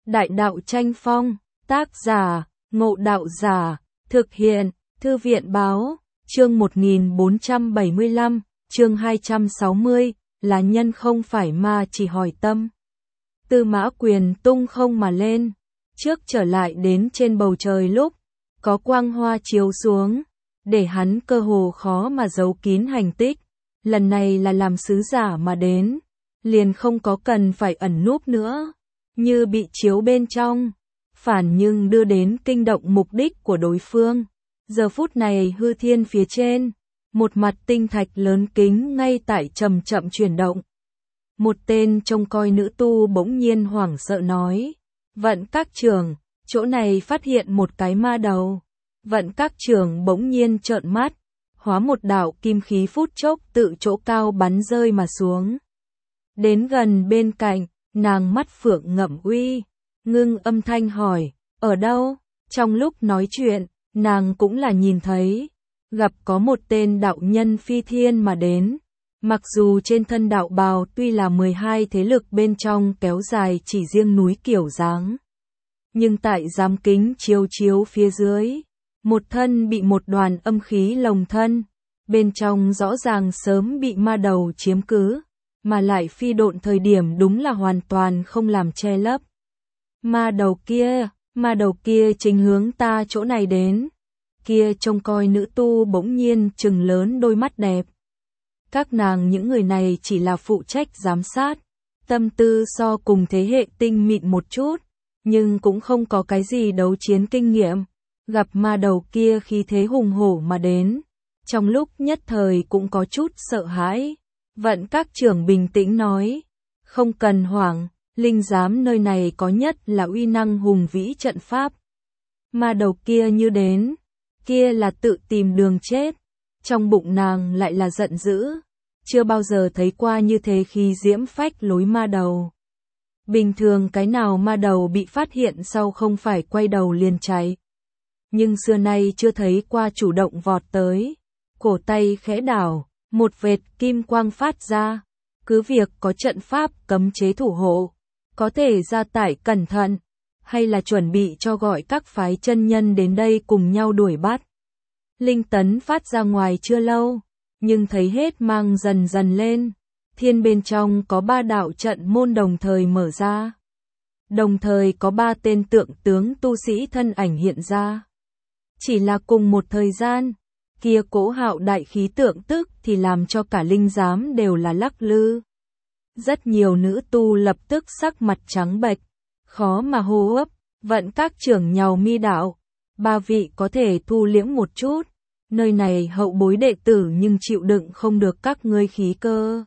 Đại đạo tranh phong, tác giả, Ngộ Đạo Giả, thực hiện, Thư viện báo, chương 1475, chương 260, là nhân không phải ma chỉ hỏi tâm. Tư Mã Quyền tung không mà lên, trước trở lại đến trên bầu trời lúc, có quang hoa chiếu xuống, để hắn cơ hồ khó mà giấu kín hành tích. Lần này là làm sứ giả mà đến, liền không có cần phải ẩn núp nữa, như bị chiếu bên trong, phản nhưng đưa đến kinh động mục đích của đối phương. Giờ phút này hư thiên phía trên, một mặt tinh thạch lớn kính ngay tại chậm chậm chuyển động. Một tên trông coi nữ tu bỗng nhiên hoảng sợ nói, Vận các trưởng, chỗ này phát hiện một cái ma đầu. Vận các trưởng bỗng nhiên trợn mắt, hóa một đạo kim khí phút chốc tự chỗ cao bắn rơi mà xuống. Đến gần bên cạnh, nàng mắt phượng ngậm uy, ngưng âm thanh hỏi, ở đâu? Trong lúc nói chuyện, nàng cũng là nhìn thấy, gặp có một tên đạo nhân phi thiên mà đến. Mặc dù trên thân đạo bào tuy là 12 thế lực bên trong kéo dài chỉ riêng núi kiểu dáng, nhưng tại giám kính chiếu chiếu phía dưới, một thân bị một đoàn âm khí lồng thân, bên trong rõ ràng sớm bị ma đầu chiếm cứ, mà lại phi độn thời điểm đúng là hoàn toàn không làm che lấp. Ma đầu kia chính hướng ta chỗ này đến. Kia trông coi nữ tu bỗng nhiên trừng lớn đôi mắt đẹp. Các nàng những người này chỉ là phụ trách giám sát, tâm tư so cùng thế hệ tinh mịn một chút, nhưng cũng không có cái gì đấu chiến kinh nghiệm. Gặp ma đầu kia khí thế hùng hổ mà đến, trong lúc nhất thời cũng có chút sợ hãi. Vận các trưởng bình tĩnh nói, không cần hoảng, linh giám nơi này có nhất là uy năng hùng vĩ trận pháp. Ma đầu kia như đến, kia là tự tìm đường chết. Trong bụng nàng lại là giận dữ, chưa bao giờ thấy qua như thế khi diễm phách lối ma đầu. Bình thường cái nào ma đầu bị phát hiện sau không phải quay đầu liền chạy. Nhưng xưa nay chưa thấy qua chủ động vọt tới, cổ tay khẽ đảo, một vệt kim quang phát ra, cứ việc có trận pháp cấm chế thủ hộ, có thể ra tải cẩn thận, hay là chuẩn bị cho gọi các phái chân nhân đến đây cùng nhau đuổi bắt. Linh tấn phát ra ngoài chưa lâu, nhưng thấy hết mang dần dần lên, thiên bên trong có 3 đạo trận môn đồng thời mở ra. Đồng thời có 3 tên tượng tướng tu sĩ thân ảnh hiện ra. Chỉ là cùng một thời gian, kia cỗ hạo đại khí tượng tức thì làm cho cả linh giám đều là lắc lư. Rất nhiều nữ tu lập tức sắc mặt trắng bệch, khó mà hô hấp. Vận các trưởng nhàu mi đạo, 3 vị có thể thu liễm một chút, nơi này hậu bối đệ tử nhưng chịu đựng không được các ngươi khí cơ.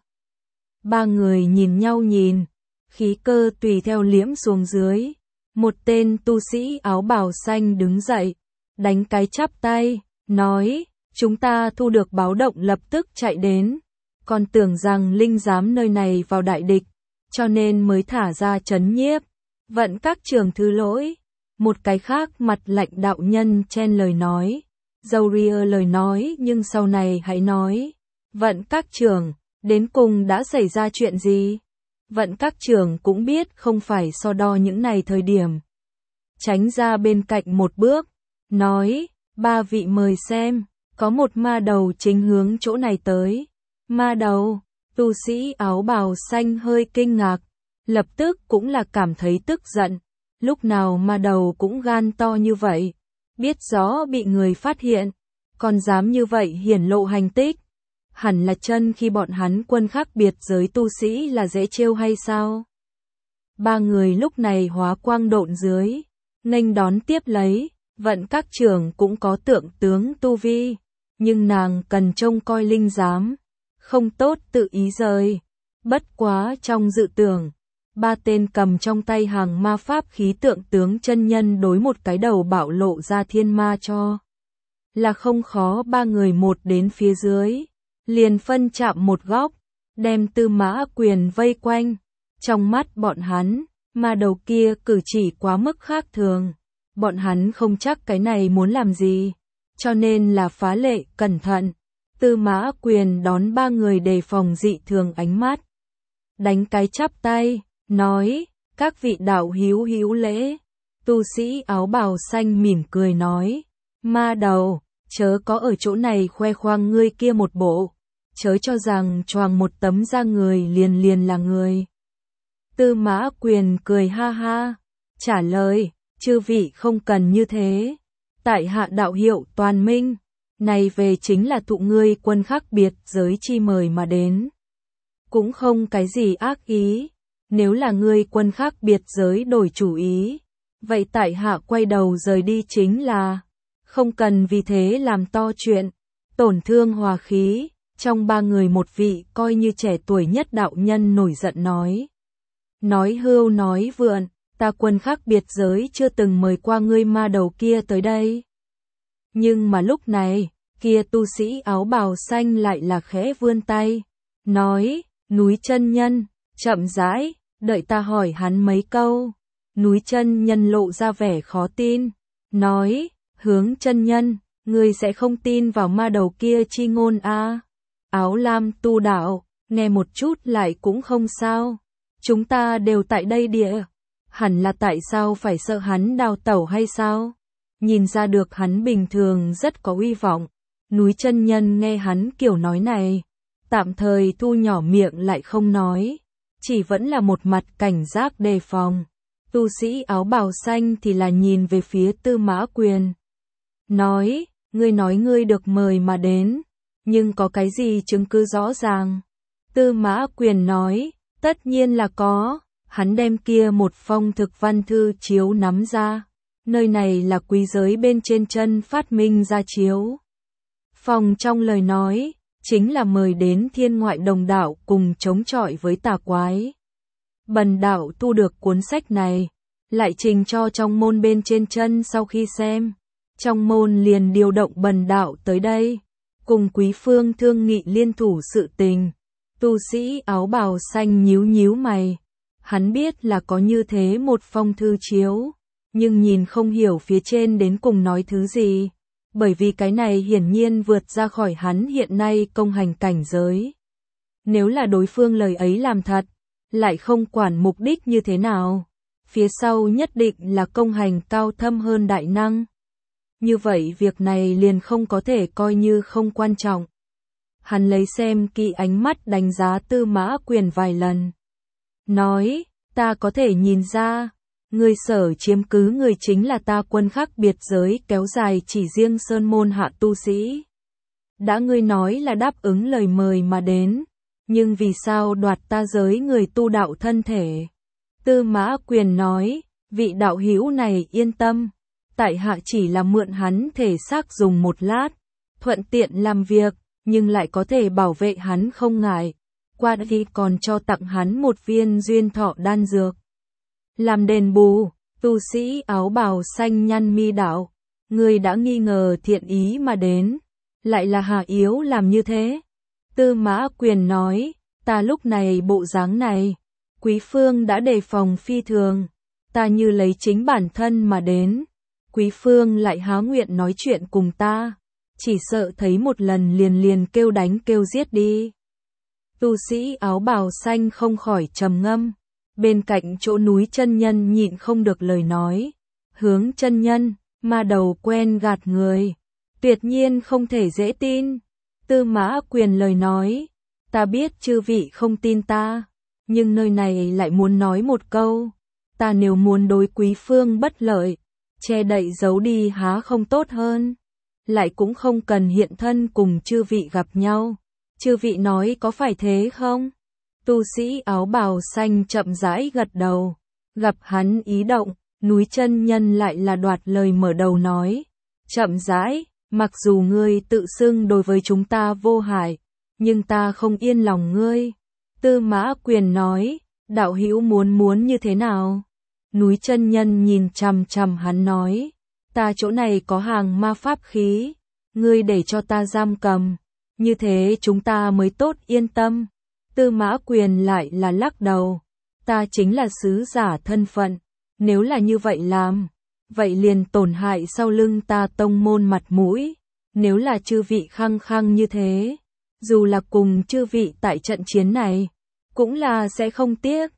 3 người nhìn nhau nhìn, khí cơ tùy theo liễm xuống dưới. Một tên tu sĩ áo bào xanh đứng dậy, đánh cái chắp tay, nói, chúng ta thu được báo động lập tức chạy đến, còn tưởng rằng linh giám nơi này vào đại địch, cho nên mới thả ra trấn nhiếp. Vận các trưởng thứ lỗi. Một cái khác mặt lạnh đạo nhân chen lời nói, dâu ria lời nói nhưng sau này hãy nói. Vận các trưởng, đến cùng đã xảy ra chuyện gì? Vận các trưởng cũng biết không phải so đo những này thời điểm. Tránh ra bên cạnh một bước, nói, 3 vị mời xem, có một ma đầu chính hướng chỗ này tới. Ma đầu, tu sĩ áo bào xanh hơi kinh ngạc, lập tức cũng là cảm thấy tức giận. Lúc nào ma đầu cũng gan to như vậy, biết rõ bị người phát hiện, còn dám như vậy hiển lộ hành tích. Hẳn là chân khi bọn hắn quân khác biệt giới tu sĩ là dễ trêu hay sao? 3 người lúc này hóa quang độn dưới, nghênh đón tiếp lấy. Vận các trưởng cũng có tượng tướng tu vi, nhưng nàng cần trông coi linh giám, không tốt tự ý rời. Bất quá trong dự tưởng, 3 tên cầm trong tay hàng ma pháp khí tượng tướng chân nhân đối một cái đầu bạo lộ ra thiên ma cho. Là không khó 3 người một đến phía dưới, liền phân chạm một góc, đem Tư Mã Quyền vây quanh. Trong mắt bọn hắn, ma đầu kia cử chỉ quá mức khác thường. Bọn hắn không chắc cái này muốn làm gì, cho nên là phá lệ cẩn thận. Tư Mã Quyền đón 3 người đề phòng dị thường ánh mắt, đánh cái chắp tay, nói, Các vị đạo hữu hữu lễ. Tu sĩ áo bào xanh mỉm cười nói, ma đầu, chớ có ở chỗ này khoe khoang ngươi kia một bộ, chớ cho rằng choàng một tấm da người liền liền là người. Tư Mã Quyền cười ha ha, trả lời, chư vị không cần như thế, tại hạ đạo hiệu Toàn Minh, này về chính là thụ ngươi quân khác biệt giới chi mời mà đến. Cũng không cái gì ác ý, nếu là ngươi quân khác biệt giới đổi chủ ý, vậy tại hạ quay đầu rời đi chính là, không cần vì thế làm to chuyện, tổn thương hòa khí. Trong ba người một vị coi như trẻ tuổi nhất đạo nhân nổi giận nói. Nói hưu nói vượn, ta quân khác biệt giới chưa từng mời qua ngươi ma đầu kia tới đây. Nhưng mà lúc này, kia tu sĩ áo bào xanh lại là khẽ vươn tay, nói, núi chân nhân, chậm rãi, đợi ta hỏi hắn mấy câu. Núi chân nhân lộ ra vẻ khó tin, nói, Hướng chân nhân, ngươi sẽ không tin vào ma đầu kia chi ngôn a? Áo lam tu đạo, nghe một chút lại cũng không sao. Chúng ta đều tại đây địa. Hẳn là tại sao phải sợ hắn đào tẩu hay sao? Nhìn ra được hắn bình thường rất có uy vọng. Núi chân nhân nghe hắn kiểu nói này, tạm thời thu nhỏ miệng lại không nói, chỉ vẫn là một mặt cảnh giác đề phòng. Tu sĩ áo bào xanh thì là nhìn về phía Tư Mã Quyền. Nói ngươi được mời mà đến, nhưng có cái gì chứng cứ rõ ràng? Tư Mã Quyền nói, tất nhiên là có. Hắn đem kia một phong thực văn thư chiếu nắm ra. Nơi này là quý giới bên trên chân phát minh ra chiếu. Phong trong lời nói, chính là mời đến thiên ngoại đồng đạo cùng chống chọi với tà quái. Bần đạo thu được cuốn sách này, lại trình cho trong môn bên trên chân sau khi xem. Trong môn liền điều động bần đạo tới đây, cùng quý phương thương nghị liên thủ sự tình. Tu sĩ áo bào xanh nhíu nhíu mày. Hắn biết là có như thế một phong thư chiếu, nhưng nhìn không hiểu phía trên đến cùng nói thứ gì, bởi vì cái này hiển nhiên vượt ra khỏi hắn hiện nay công hành cảnh giới. Nếu là đối phương lời ấy làm thật, lại không quản mục đích như thế nào, phía sau nhất định là công hành cao thâm hơn đại năng. Như vậy việc này liền không có thể coi như không quan trọng. Hắn lấy xem kỹ ánh mắt đánh giá Tư Mã Quyền vài lần. Nói, ta có thể nhìn ra, người sở chiếm cứ người chính là ta quân khác biệt giới kéo dài chỉ riêng sơn môn hạ tu sĩ. Đã ngươi nói là đáp ứng lời mời mà đến, nhưng vì sao đoạt ta giới người tu đạo thân thể? Tư Mã Quyền nói, vị đạo hữu này yên tâm, tại hạ chỉ là mượn hắn thể xác dùng một lát, thuận tiện làm việc, nhưng lại có thể bảo vệ hắn không ngại. Qua đi còn cho tặng hắn một viên duyên thọ đan dược. Làm đền bù, tu sĩ áo bào xanh nhăn mi đạo, người đã nghi ngờ thiện ý mà đến, lại là hạ yếu làm như thế. Tư Mã Quyền nói, ta lúc này bộ dáng này, quý phương đã đề phòng phi thường, ta như lấy chính bản thân mà đến, quý phương lại há nguyện nói chuyện cùng ta, chỉ sợ thấy một lần liền liền kêu đánh kêu giết đi. Tu sĩ áo bào xanh không khỏi trầm ngâm, bên cạnh chỗ núi chân nhân nhịn không được lời nói, Hướng chân nhân, ma đầu quen gạt người, tuyệt nhiên không thể dễ tin. Tư Mã Quyền lời nói, ta biết chư vị không tin ta, nhưng nơi này lại muốn nói một câu, ta nếu muốn đối quý phương bất lợi, che đậy giấu đi há không tốt hơn, lại cũng không cần hiện thân cùng chư vị gặp nhau. Chư vị nói có phải thế không? Tu sĩ áo bào xanh chậm rãi gật đầu, gặp hắn ý động, núi chân nhân lại là đoạt lời mở đầu nói, chậm rãi, mặc dù ngươi tự xưng đối với chúng ta vô hại, nhưng ta không yên lòng ngươi. Tư Mã Quyền nói, đạo hữu muốn như thế nào? Núi chân nhân nhìn chằm chằm hắn nói, ta chỗ này có hàng ma pháp khí, ngươi để cho ta giam cầm. Như thế chúng ta mới tốt yên tâm. Tư Mã Quyền lại là lắc đầu. Ta chính là sứ giả thân phận. Nếu là như vậy làm, vậy liền tổn hại sau lưng ta tông môn mặt mũi. Nếu là chư vị khăng khăng như thế, dù là cùng chư vị tại trận chiến này, cũng là sẽ không tiếc.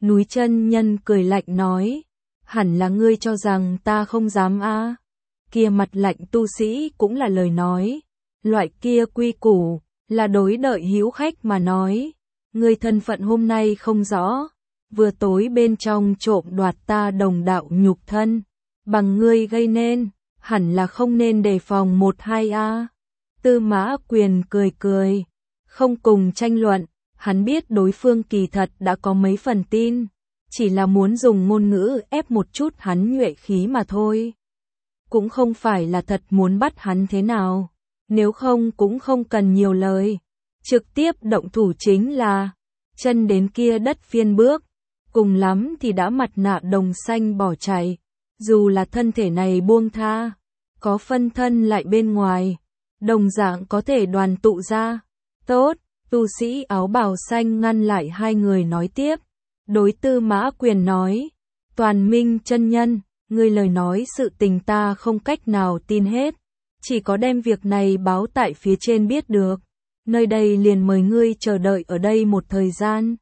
Núi chân nhân cười lạnh nói, hẳn là ngươi cho rằng ta không dám a? Kia mặt lạnh tu sĩ cũng là lời nói, loại kia quy củ, là đối đợi hữu khách mà nói, ngươi thân phận hôm nay không rõ, vừa tối bên trong trộm đoạt ta đồng đạo nhục thân, bằng ngươi gây nên, hẳn là không nên đề phòng 1-2 a. Tư Mã Quyền cười cười, không cùng tranh luận, hắn biết đối phương kỳ thật đã có mấy phần tin, chỉ là muốn dùng ngôn ngữ ép một chút hắn nhuệ khí mà thôi. Cũng không phải là thật muốn bắt hắn thế nào, nếu không cũng không cần nhiều lời, trực tiếp động thủ chính là, chân đến kia đất phiên bước, cùng lắm thì đã mặt nạ đồng xanh bỏ chạy, dù là thân thể này buông tha, có phân thân lại bên ngoài, đồng dạng có thể đoàn tụ ra. Tốt, tu sĩ áo bào xanh ngăn lại hai người nói tiếp, đối Tư Mã Quyền nói, Toàn Minh chân nhân, ngươi lời nói sự tình ta không cách nào tin hết, chỉ có đem việc này báo tại phía trên biết được, nơi đây liền mời ngươi chờ đợi ở đây một thời gian.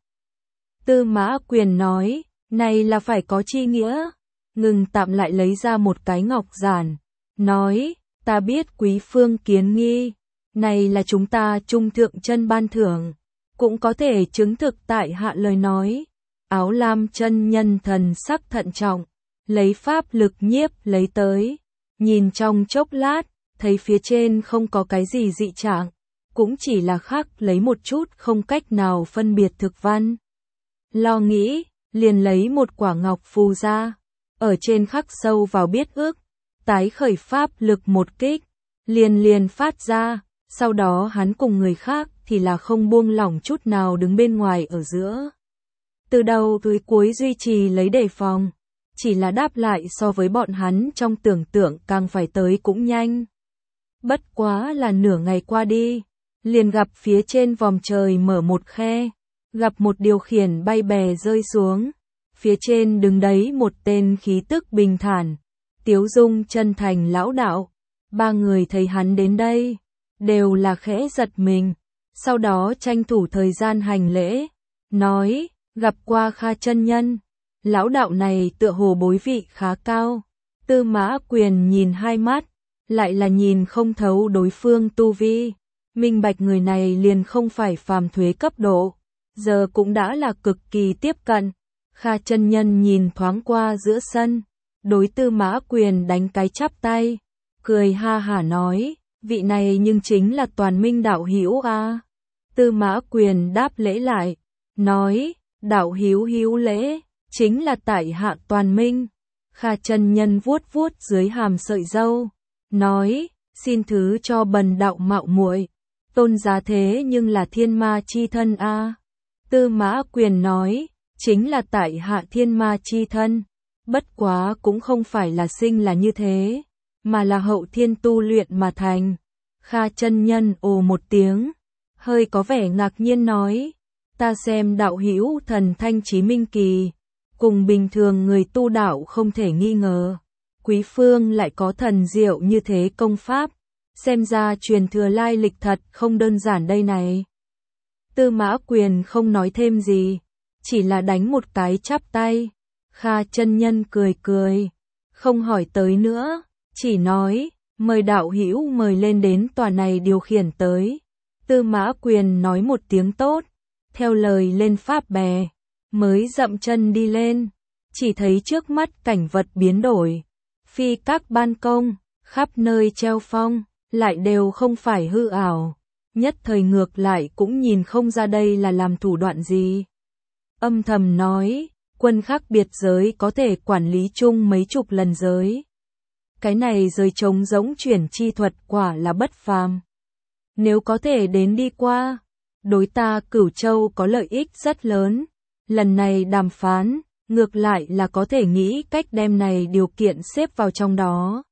Tư Mã Quyền nói, này là phải có chi nghĩa, ngừng tạm lại lấy ra một cái ngọc giản, nói, ta biết quý phương kiến nghi, này là chúng ta trung thượng chân ban thưởng, cũng có thể chứng thực tại hạ lời nói. Áo lam chân nhân thần sắc thận trọng, lấy pháp lực nhiếp lấy tới, nhìn trong chốc lát, thấy phía trên không có cái gì dị trạng, cũng chỉ là khắc lấy một chút không cách nào phân biệt thực văn. Lo nghĩ, liền lấy một quả ngọc phù ra, ở trên khắc sâu vào biết ước, tái khởi pháp lực một kích, liền phát ra, sau đó hắn cùng người khác thì là không buông lỏng chút nào đứng bên ngoài ở giữa. Từ đầu tới cuối duy trì lấy đề phòng, chỉ là đáp lại so với bọn hắn trong tưởng tượng càng phải tới cũng nhanh. Bất quá là nửa ngày qua đi, liền gặp phía trên vòm trời mở một khe, gặp một điều khiển bay bè rơi xuống, phía trên đứng đấy một tên khí tức bình thản, tiếu dung chân thành lão đạo. Ba người thấy hắn đến đây, đều là khẽ giật mình, sau đó tranh thủ thời gian hành lễ, nói, gặp qua Kha chân nhân, lão đạo này tựa hồ bối vị khá cao. Tư Mã Quyền nhìn hai mắt, lại là nhìn không thấu đối phương tu vi, minh bạch người này liền không phải phàm thuế cấp độ, giờ cũng đã là cực kỳ tiếp cận. Kha chân nhân nhìn thoáng qua giữa sân, đối Tư Mã Quyền đánh cái chắp tay, cười ha hả nói, vị này nhưng chính là Toàn Minh đạo hữu a. Tư Mã Quyền đáp lễ lại, nói, đạo hữu hữu lễ, chính là tại hạ Toàn Minh. Kha chân nhân vuốt vuốt dưới hàm sợi râu, nói, xin thứ cho bần đạo mạo muội, tôn giá thế nhưng là thiên ma chi thân a. Tư Mã Quyền nói, chính là tại hạ thiên ma chi thân, bất quá cũng không phải là sinh là như thế, mà là hậu thiên tu luyện mà thành. Kha chân nhân ồ một tiếng, hơi có vẻ ngạc nhiên nói, ta xem đạo hữu thần thanh chí minh kỳ, cùng bình thường người tu đạo không thể nghi ngờ, quý phương lại có thần diệu như thế công pháp, xem ra truyền thừa lai lịch thật không đơn giản đây này. Tư Mã Quyền không nói thêm gì, chỉ là đánh một cái chắp tay. Kha chân nhân cười cười, không hỏi tới nữa, chỉ nói, mời đạo hữu mời lên đến tòa này điều khiển tới. Tư Mã Quyền nói một tiếng tốt, theo lời lên pháp bè, mới dậm chân đi lên, chỉ thấy trước mắt cảnh vật biến đổi, phi các ban công, khắp nơi treo phong, lại đều không phải hư ảo, nhất thời ngược lại cũng nhìn không ra đây là làm thủ đoạn gì. Âm thầm nói, quân khác biệt giới có thể quản lý chung mấy chục lần giới. Cái này giới trống giống chuyển chi thuật quả là bất phàm. Nếu có thể đến đi qua, đối ta Cửu Châu có lợi ích rất lớn. Lần này đàm phán, ngược lại là có thể nghĩ cách đem này điều kiện xếp vào trong đó.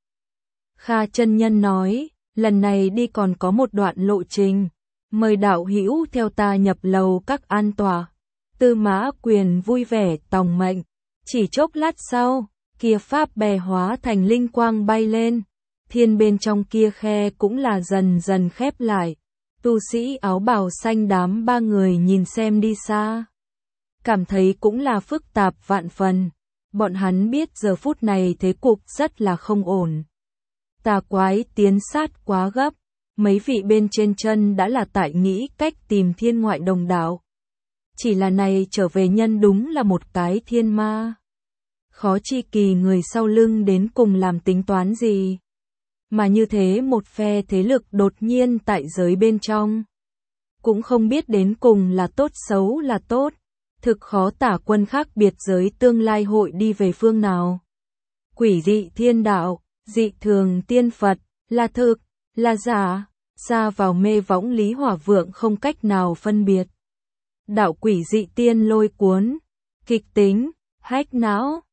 Kha chân nhân nói, lần này đi còn có một đoạn lộ trình, mời đạo hữu theo ta nhập lầu các an tòa. Tư Mã Quyền vui vẻ tòng mệnh, chỉ chốc lát sau, kia pháp bè hóa thành linh quang bay lên, thiên bên trong kia khe cũng là dần dần khép lại. Tu sĩ áo bào xanh đám ba người nhìn xem đi xa. cảm thấy cũng là phức tạp vạn phần. Bọn hắn biết giờ phút này thế cục rất là không ổn. Tà quái tiến sát quá gấp, mấy vị bên trên chân đã là tại nghĩ cách tìm thiên ngoại đồng đạo. Chỉ là này trở về nhân đúng là một cái thiên ma. Khó chi kỳ người sau lưng đến cùng làm tính toán gì. Mà như thế một phe thế lực đột nhiên tại giới bên trong. Cũng không biết đến cùng là tốt xấu là tốt. Thực khó tả quân khác biệt giới tương lai hội đi về phương nào. Quỷ dị thiên đạo, dị thường tiên Phật, là thực, là giả, ra vào mê võng Lý Hỏa Vượng không cách nào phân biệt. Đạo quỷ dị tiên lôi cuốn, kịch tính, hách não.